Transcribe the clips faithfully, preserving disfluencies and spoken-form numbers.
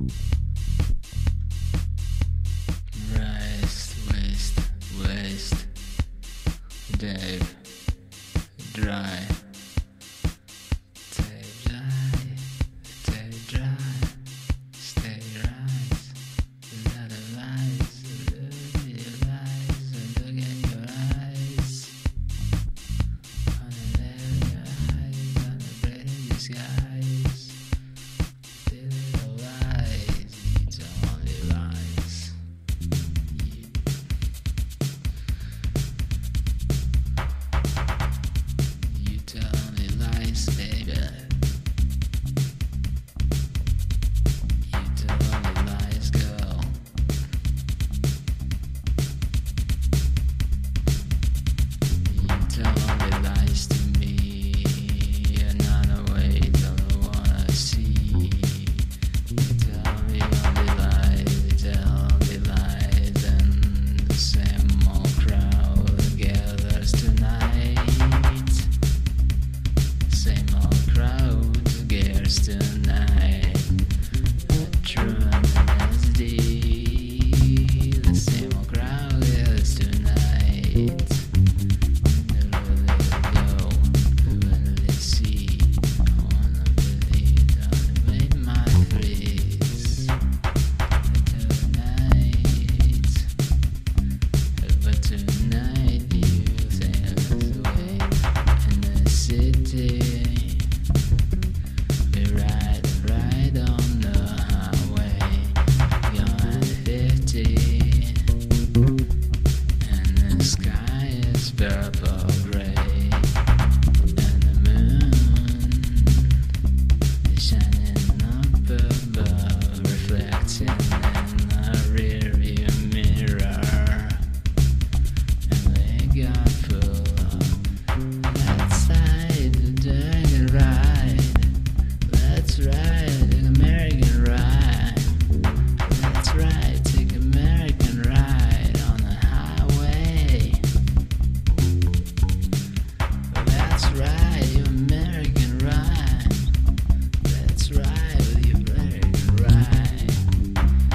Rest, waste, waste. Dave, dry. Stay dry, stay dry. Stay right. Let it rise, look in your eyes, look in your eyes. On the your eyes, on the bright disguise. Feel it arise, it's only lies. You tell only lies, baby. You tell only lies, girl. You tell only lies to me. Another way, don't wanna see. You tell me only lies, you tell only lies, and the same old crowd gathers tonight. Same old crowd gathers tonight. True honesty. The same old crowd gathers tonight. Never let it go. Never let it see. I wanna believe. Don't make my freeze. Tonight. But tonight you sail away in the city. We ride, ride on the highway, going fifty, and the sky is purple gray, and the moon is shining up above, reflecting in the rearview mirror, and we got full of let's ride the dragon ride. Let's ride an American ride. Let's ride, take American ride on the highway. Let's ride your American ride. Let's ride with your American ride.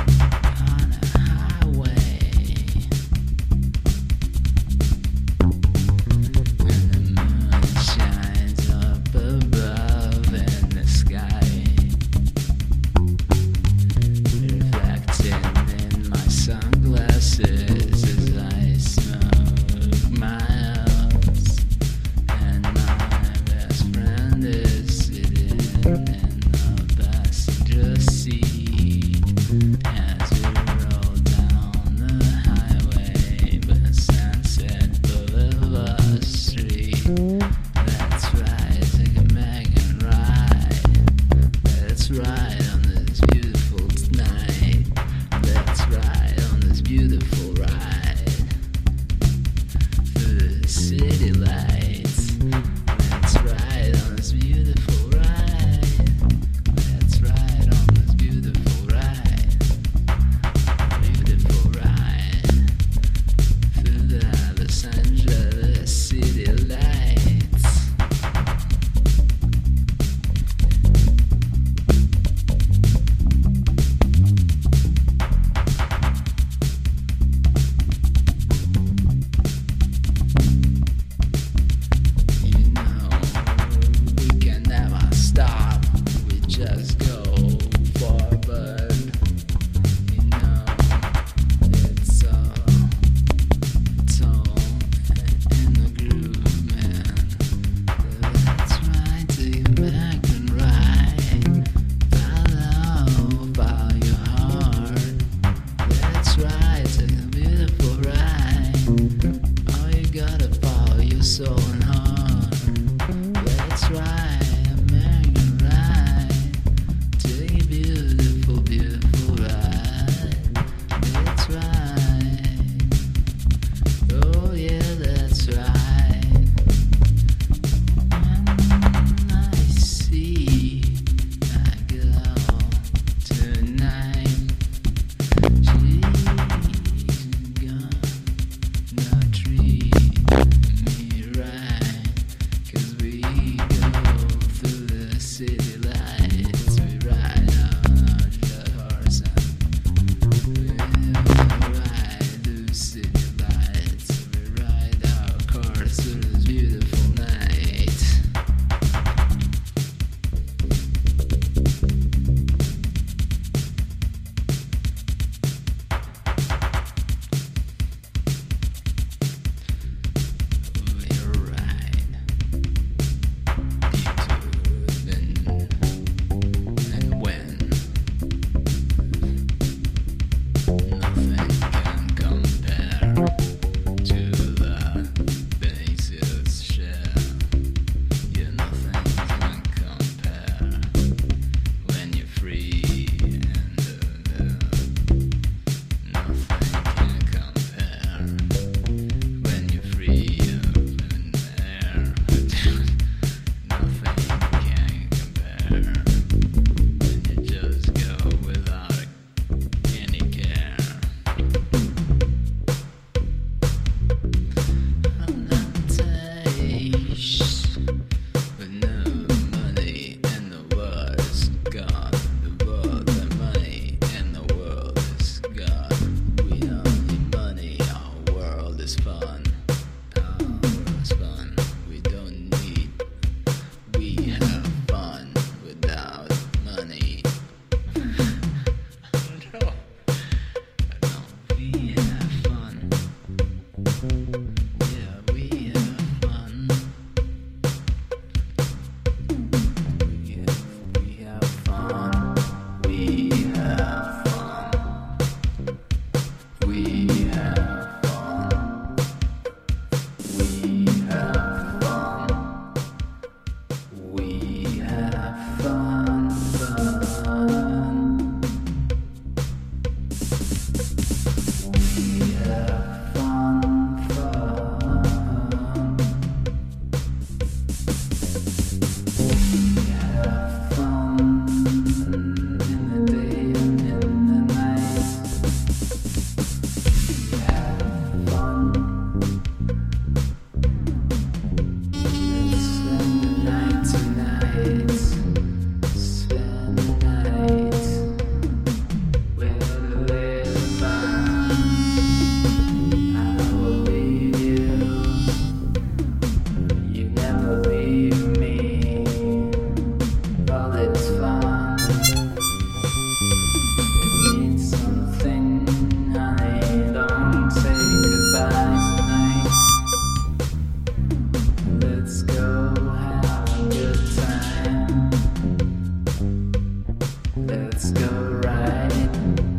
Let's go right.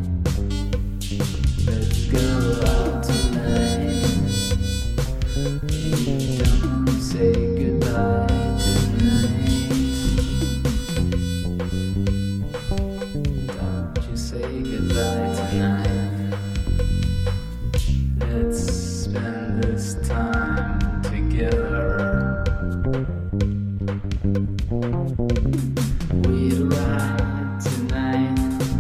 Let's go out tonight. Don't say goodbye tonight. Don't you say goodbye tonight. Let's spend this time together. We ride tonight.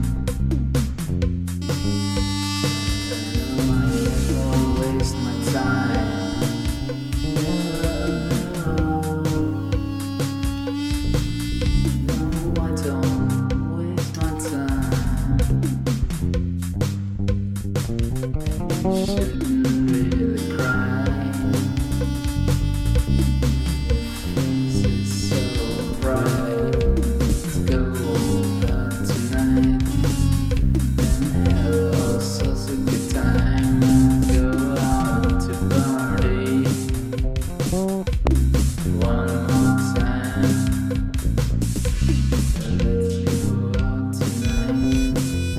I won't waste my time. No, I don't waste my time. You shouldn't really cry. This is so bright. Let's go out tonight and have all sorts of good time. Go out to party one more time. Let's go out tonight.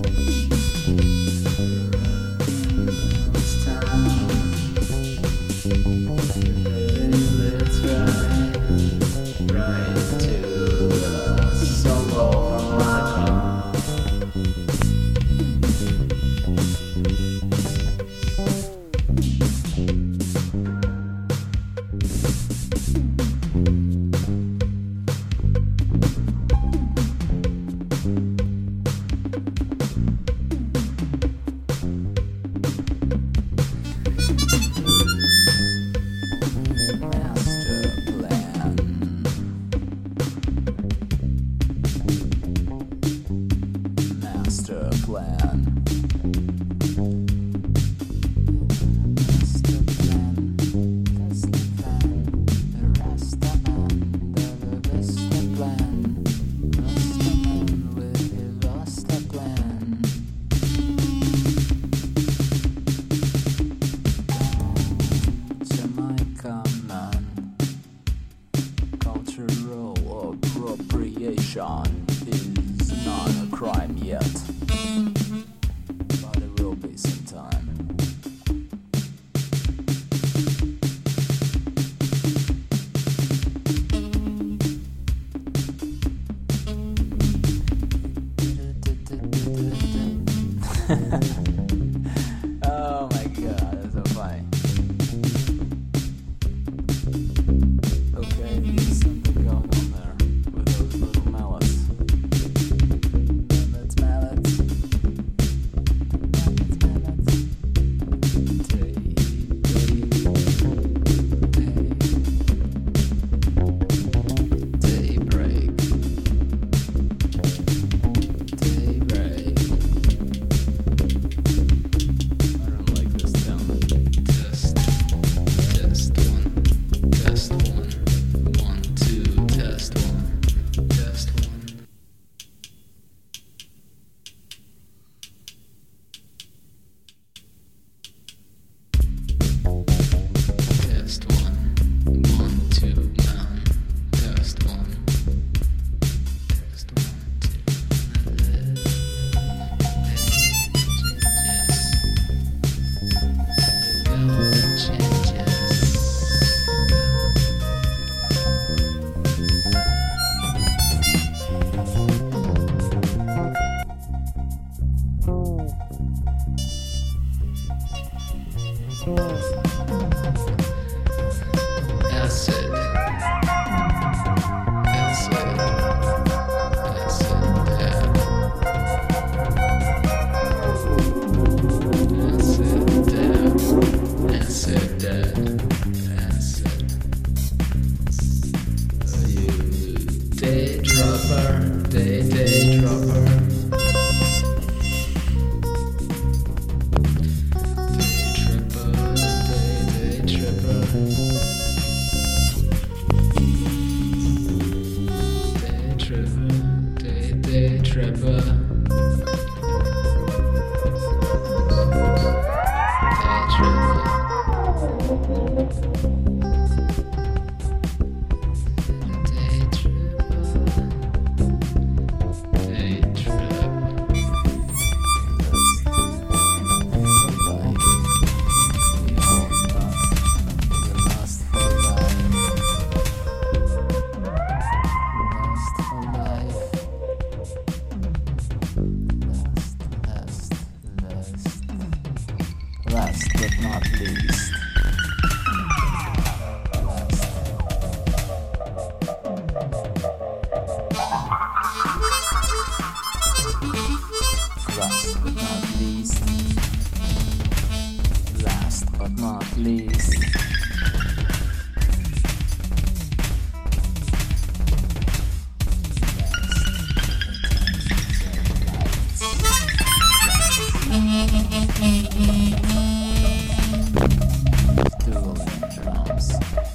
It's time. Let's ride right to the solo harmonica. Master plan. Master plan. Master plan. That's the plan. The Rasta man. The Vista plan. Rasta man with his Rasta plan. Jamaica man. Cultural appropriation is not a crime yet, but it will be sometime. Oh my god, that's so funny. Okay, there's something going on there with those little mallets. Mallets, mallets. Mallets, mallets. Day, day, day. Daybreak. Daybreak. I don't like this tone. Test, test one, test one, one, two, test one, test one. Test one, one, two, man. Test one, test one, two. Changes, changes. Acid, acid, acid, dab. Acid, dab, acid, dab, acid. You day dropper, day, day dropper. Day tripper, day, day tripper. Day tripper, day, day tripper. Day tripper. Day tripper. Day tripper. but not least. Last but not least. Last but not least. Dueling drums.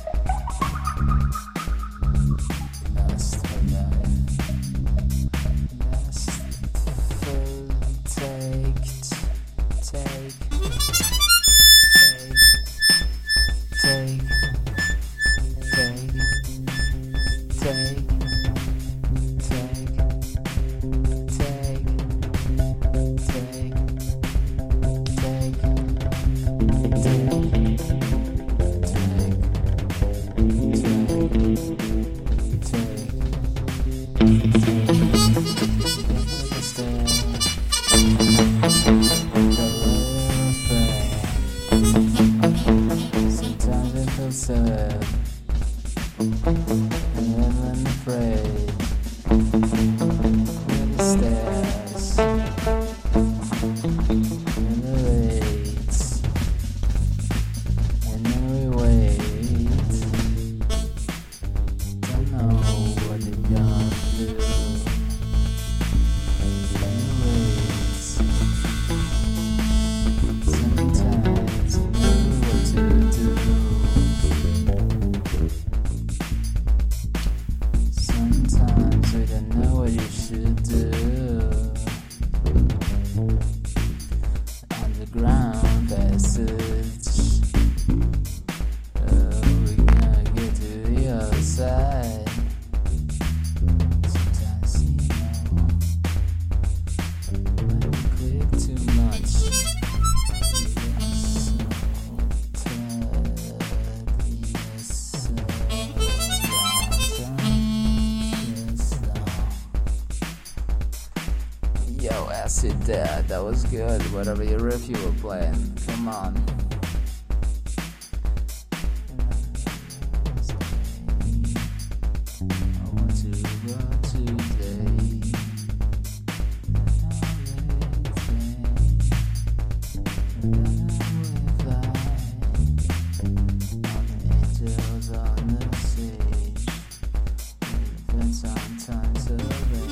Last for that. Last full take. Take. Take. Take. Take. Take. Take. Take. Sometimes I feel sad and then I'm afraid. When the stairs and the lights, and then we wait. Don't know what you're gonna do. Sometimes you know what to do. Sometimes we don't know what you should do. Underground passage. Oh, we're gonna get to the other side. Sometimes you know when you click too much. Yo, Acid Dad, that was good. Whatever your riff you were playing, come on. I want to go today. Angels on the stage, and sometimes the rain.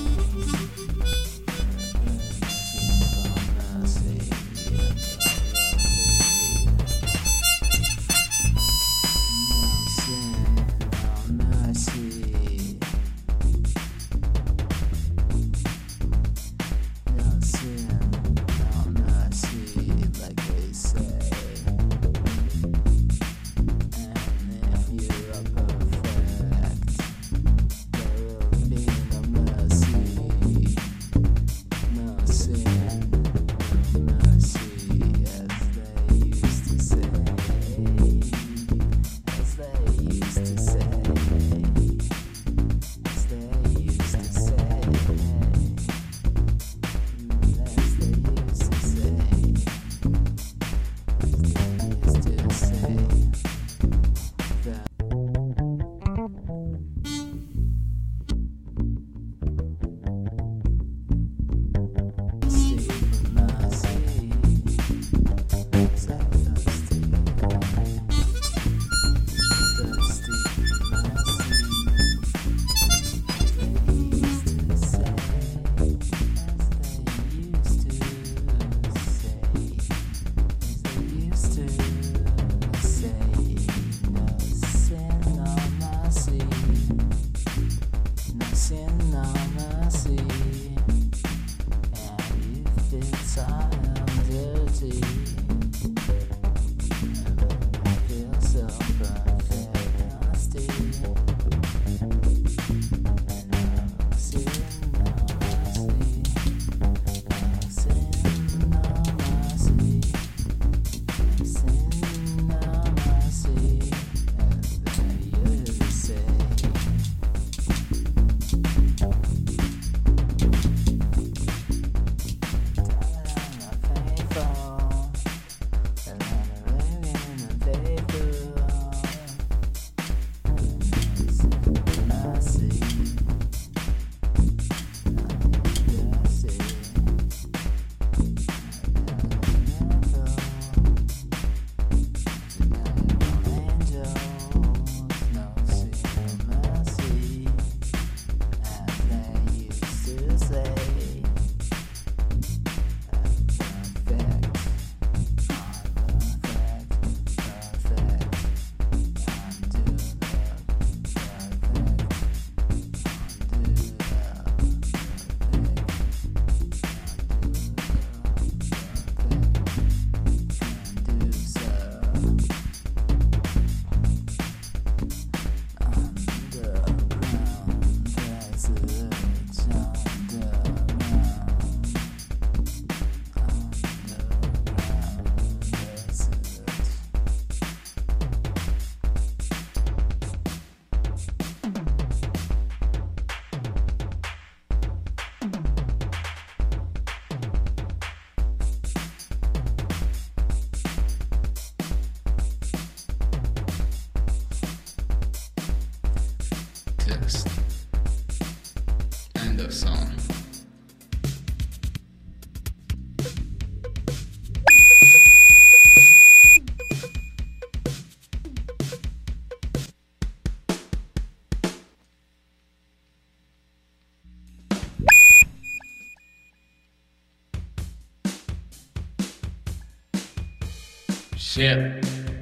Shit.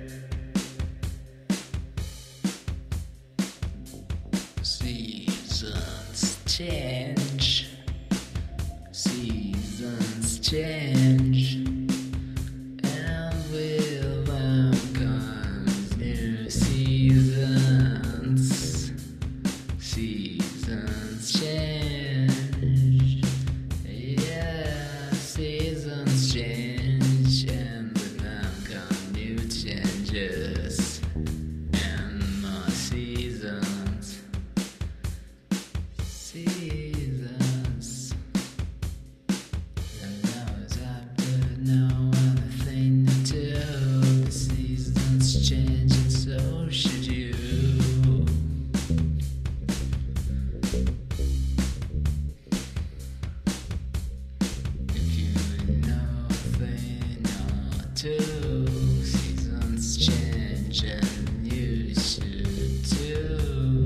Seasons change. Seasons change. And with them comes new seasons. Seasons change. Yeah, seasons change. And with them come new changes. And more seasons. Seasons. And now it's up to no other thing to do. The seasons change and so should you. If you know a thing or two, seasons change and you should too.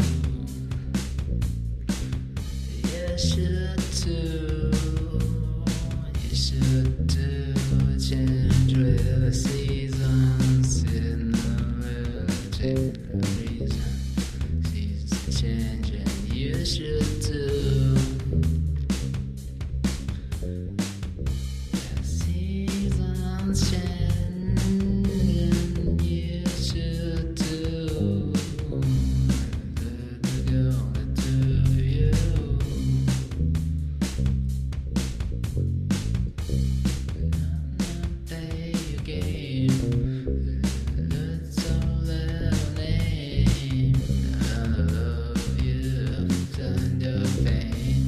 You should too. You should too. Change with the seasons in the relative reason. Seasons change and you should too. Yeah, seasons change and you should too. They're gonna do you. Play your game. Let's all little name. I love you. Turn your pain.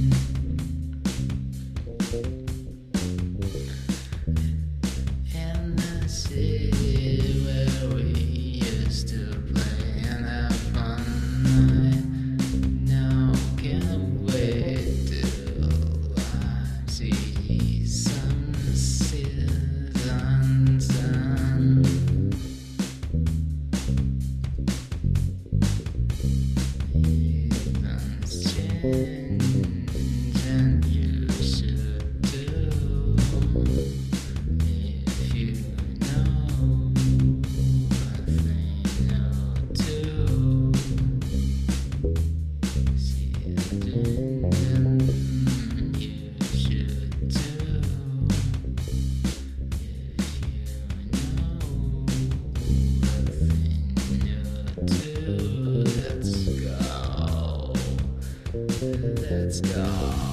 In the city where we used to play and have fun, I now can't wait till I see some seasons and seasons change and you should too. If you know a thing or two, seasons and you should too. If you know a thing or two, let's go. Let's go.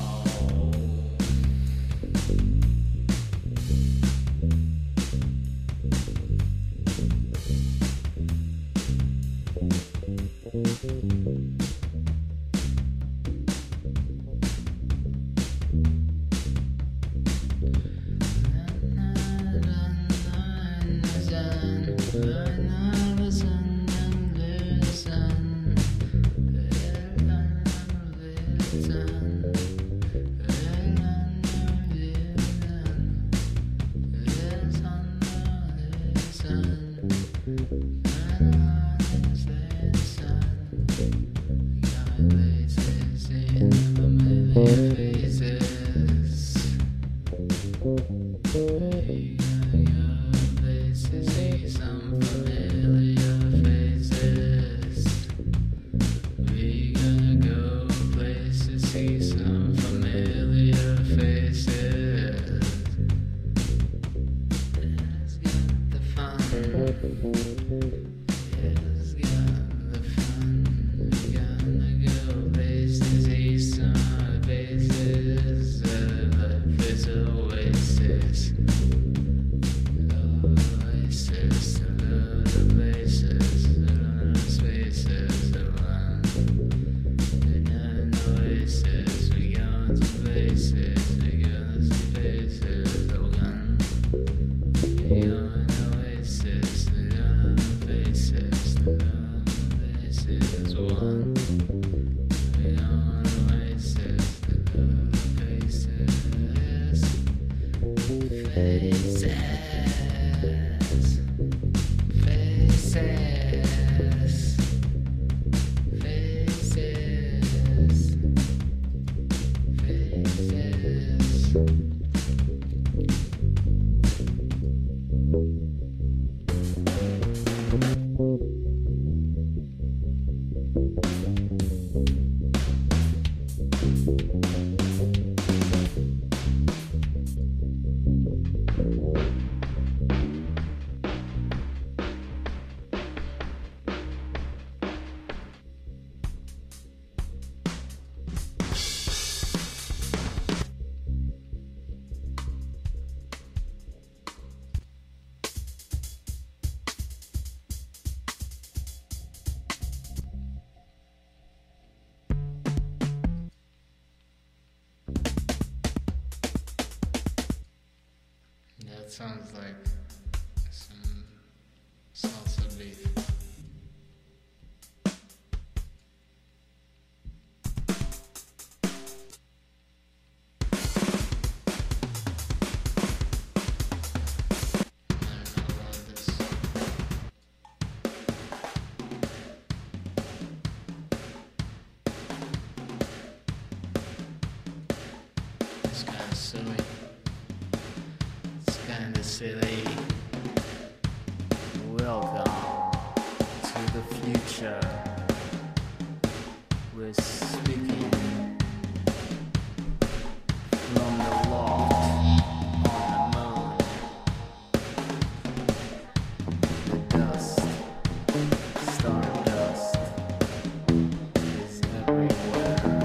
See some familiar faces. Let's get the fun. Let's get the fun. We're gonna go places, see some faces. Life is oasis. Oasis, a lot of places, a lot of spaces to run. In an oasis, we go to places, we go to spaces to run. We go in oasis, we go to places, we go to places to run. We go in oasis, we go to places, faces, faces, faces, faces. That sounds like some salsa beef. It's kinda silly. It's kinda silly. Welcome to the future. We're speaking from the loft on the moon. The dust, stardust, is everywhere.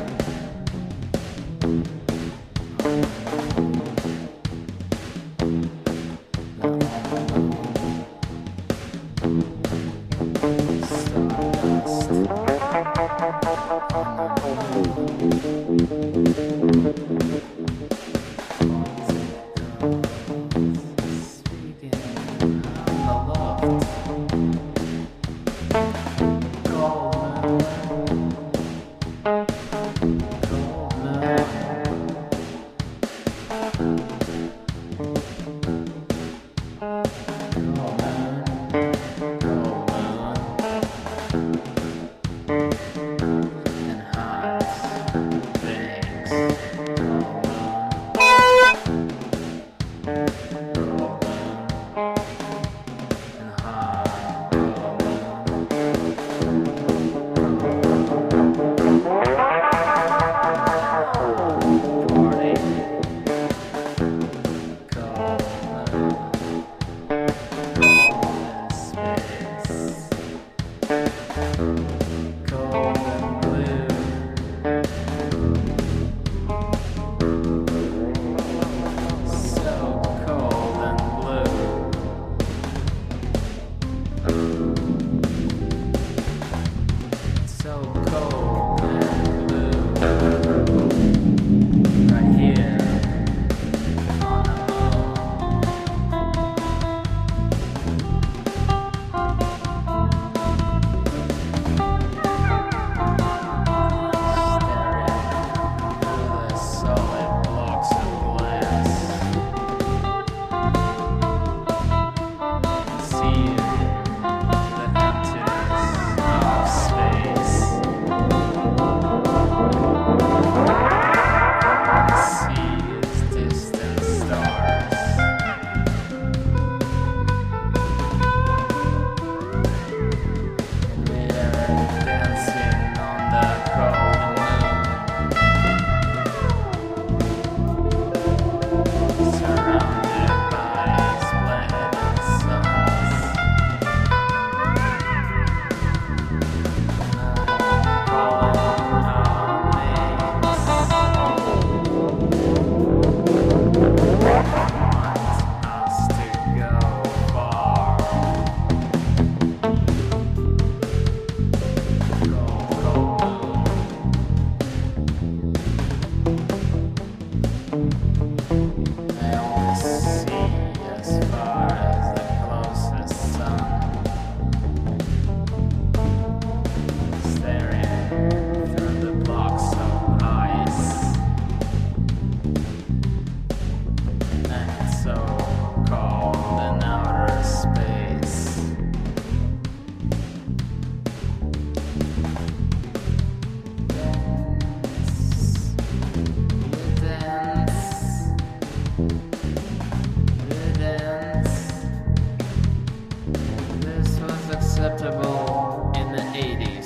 Acceptable in the eighties.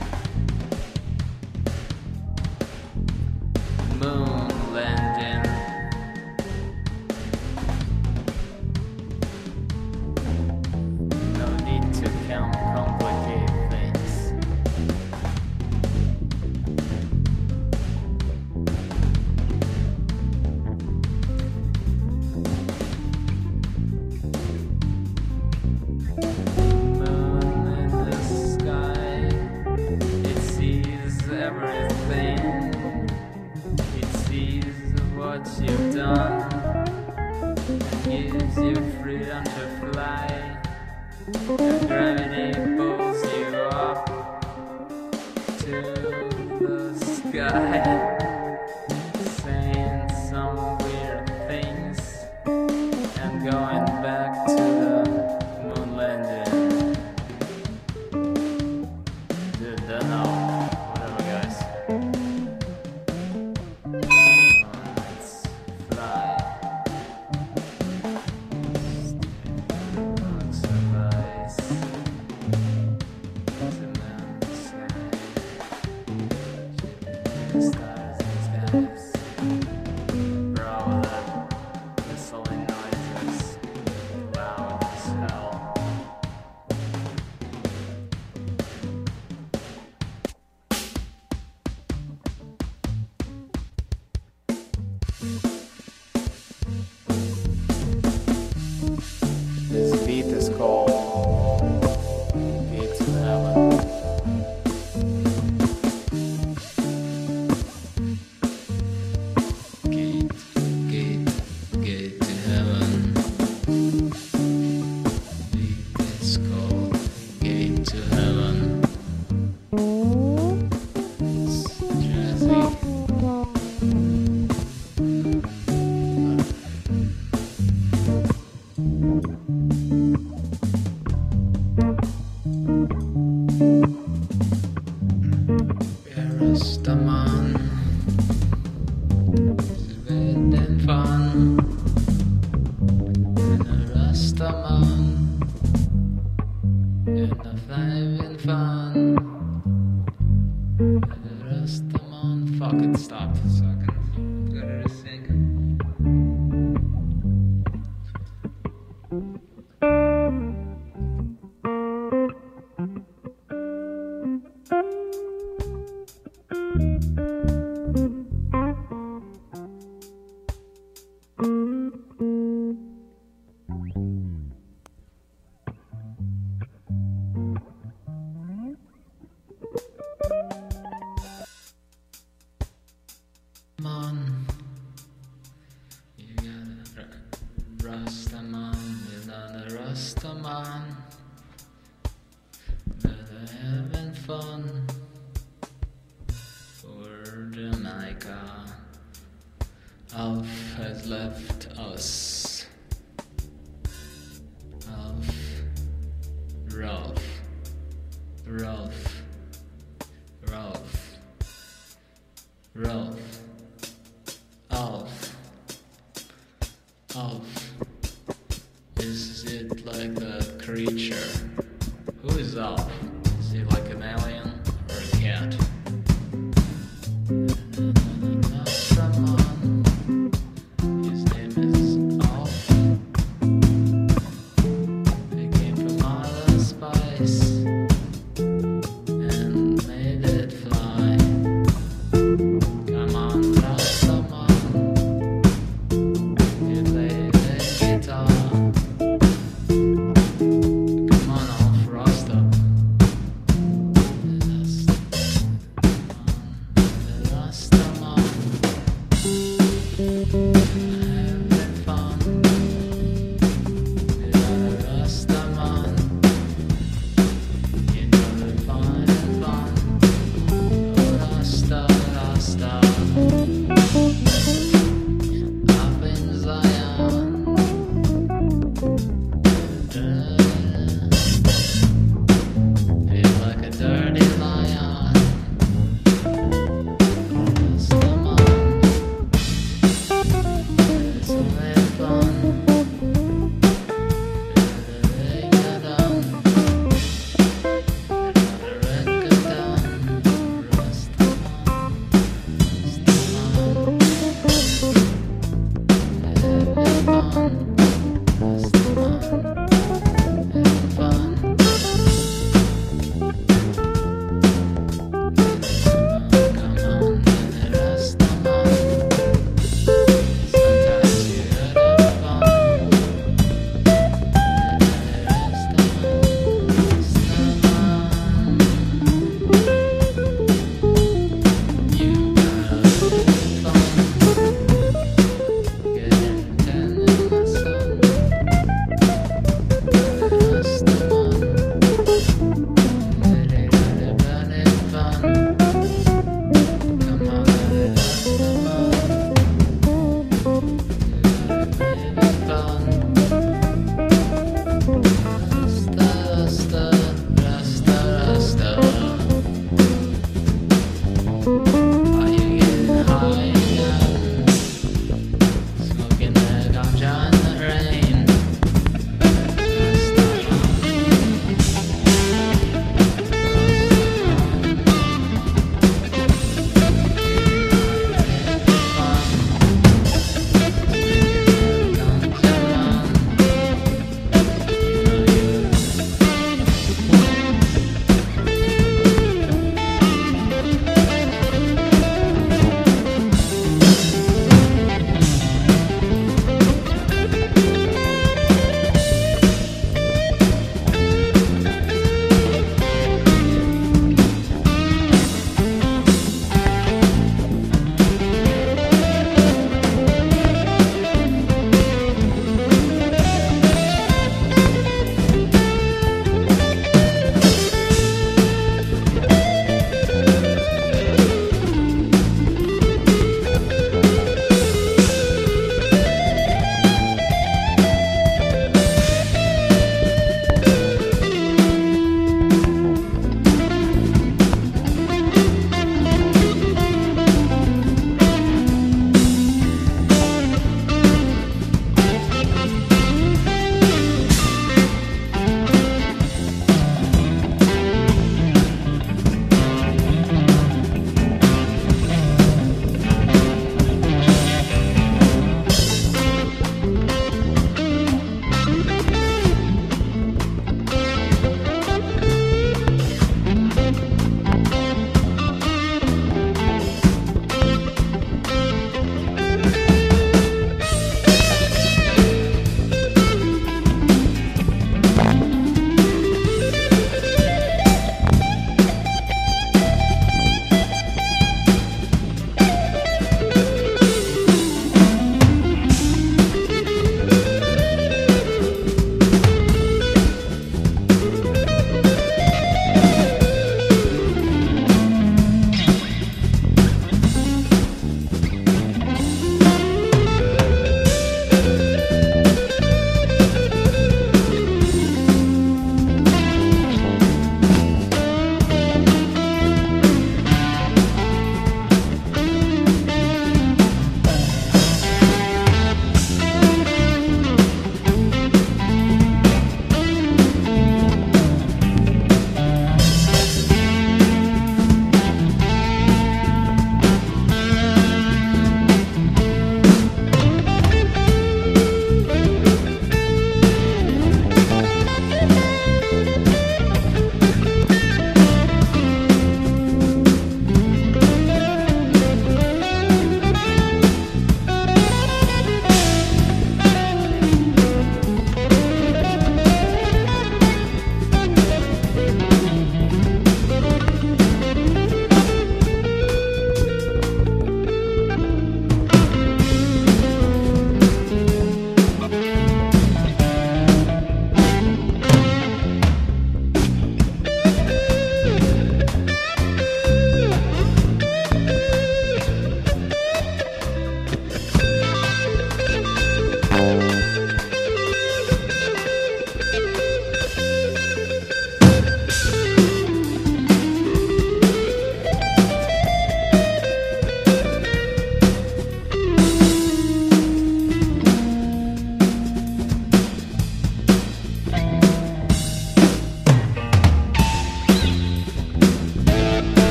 Moon landing. No need to count complicated things. What you've done gives you And gravity pulls you up to the sky, saying some weird things and going back to the moon landing. Dude, don't know. Whatever, guys. Let's fly. Stars and skies. Bro, that whistling noise is loud as hell. This beat is called Gate to Heaven. Gate, gate, gate to heaven. Beat is called Gate to Heaven. It's jazzy. Rastaman is within fun, and a Rastaman in a flaming fun. And a Rastaman, fuck it, stop for a second. Gotta resync. Man, you got a Rastaman, you got a Rastaman, better having fun for Jamaica. Alf has left us. Alf, Ralph, Ralph, Ralph, Ralph. Alf. Alf. Is it like that creature? Who is Alf? Is he like an alien or a cat? Rastaman. His name is Alf. He came from Allspice and made it fly. Come on, Rastaman. You play the guitar. Come on, Alf Rasta. Rastaman, having fun. You're a Rastaman. You know the fun and fun. Oh, Rasta, Rasta. Up in Zion. Feel like a dirty lion. Rastaman, it's only fun. Better get on. Better get down. Rastaman, Rastaman, having fun. Rastaman, having fun. Come on, Rastaman. Sometimes you gotta have fun. Rastaman, Rastaman. You gotta have fun. Getting ten in the